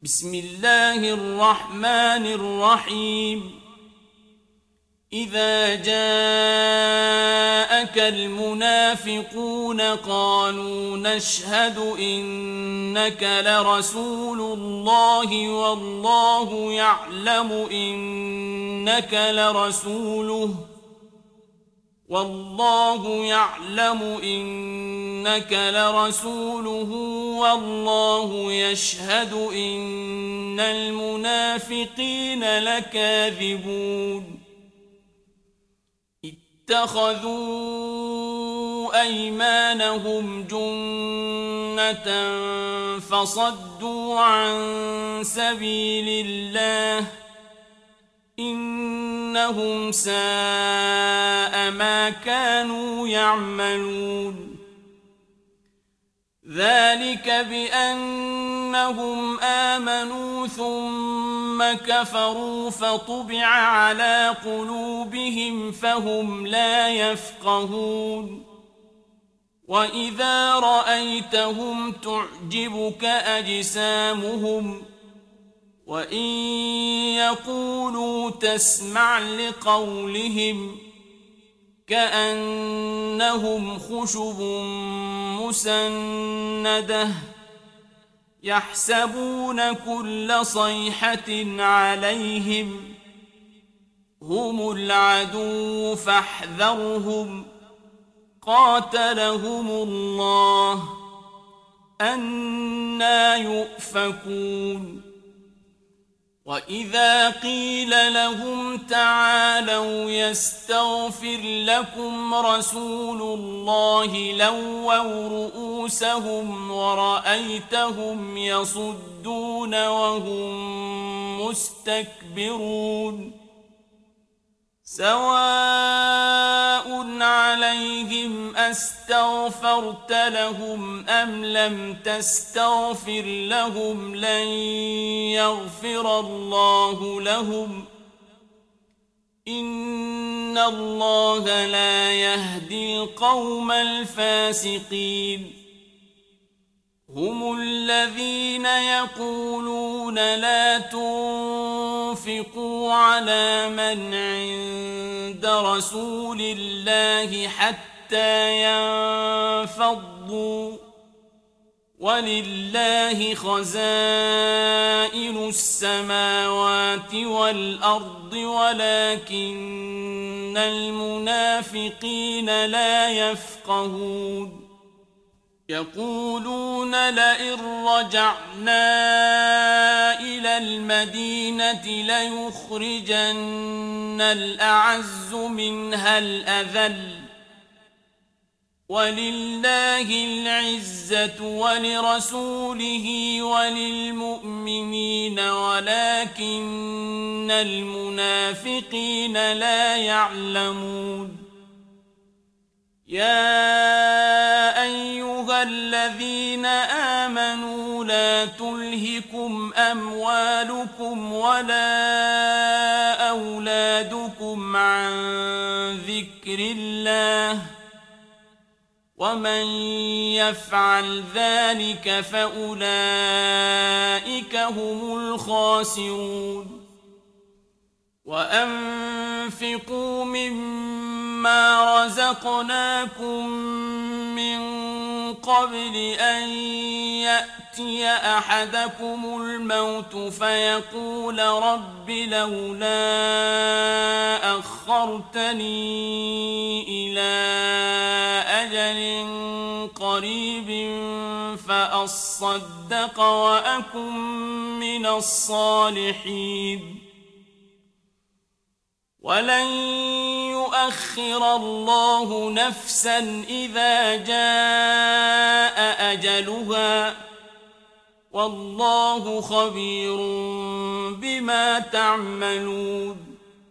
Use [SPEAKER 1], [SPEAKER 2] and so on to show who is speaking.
[SPEAKER 1] بسم الله الرحمن الرحيم إذا جاءك المنافقون قالوا نشهد إنك لرسول الله والله يعلم إنك لرسوله والله يشهد إن المنافقين لكاذبون اتخذوا أيمانهم جنة فصدوا عن سبيل الله إنهم ساء ما كانوا يعملون ذلك بأنهم آمنوا ثم كفروا فطبع على قلوبهم فهم لا يفقهون وإذا رأيتهم تعجبك أجسامهم وإن يقولوا تسمع لقولهم كأنهم خشب مسندة يحسبون كل صيحة عليهم هم العدو فاحذرهم قاتلهم الله أنى يؤفكون وإذا قيل لهم تعالوا يستغفر لكم رسول الله لووا رؤوسهم ورأيتهم يصدون وهم مستكبرون سواء عليهم أستغفرت لهم أم لم تستغفر لهم لن يغفر الله لهم إن الله لا يهدي القوم الفاسقين هم الذين يقولون لا تنفقوا على من عند رسول الله حتى ينفضوا ولله خزائن السماوات والأرض ولكن المنافقين لا يفقهون يقولون لئن رجعنا إلى المدينة ليخرجن الأعز منها الأذل ولله العزة ولرسوله وللمؤمنين ولكن المنافقين لا يعلمون يا أيها الذين آمنوا لا تلهكم أموالكم ولا أولادكم عن ذكر الله ومن يفعل ذلك فأولئك هم الخاسرون وأنفقوا مما رزقناكم من قبل أن يأتي أحدكم الموت فيقول رب لولا أخرتني إلى أجل قريب فأصدق وأكن من الصالحين ولن يؤخر الله نفسا إذا جاء أجلها والله خبير بما تعملون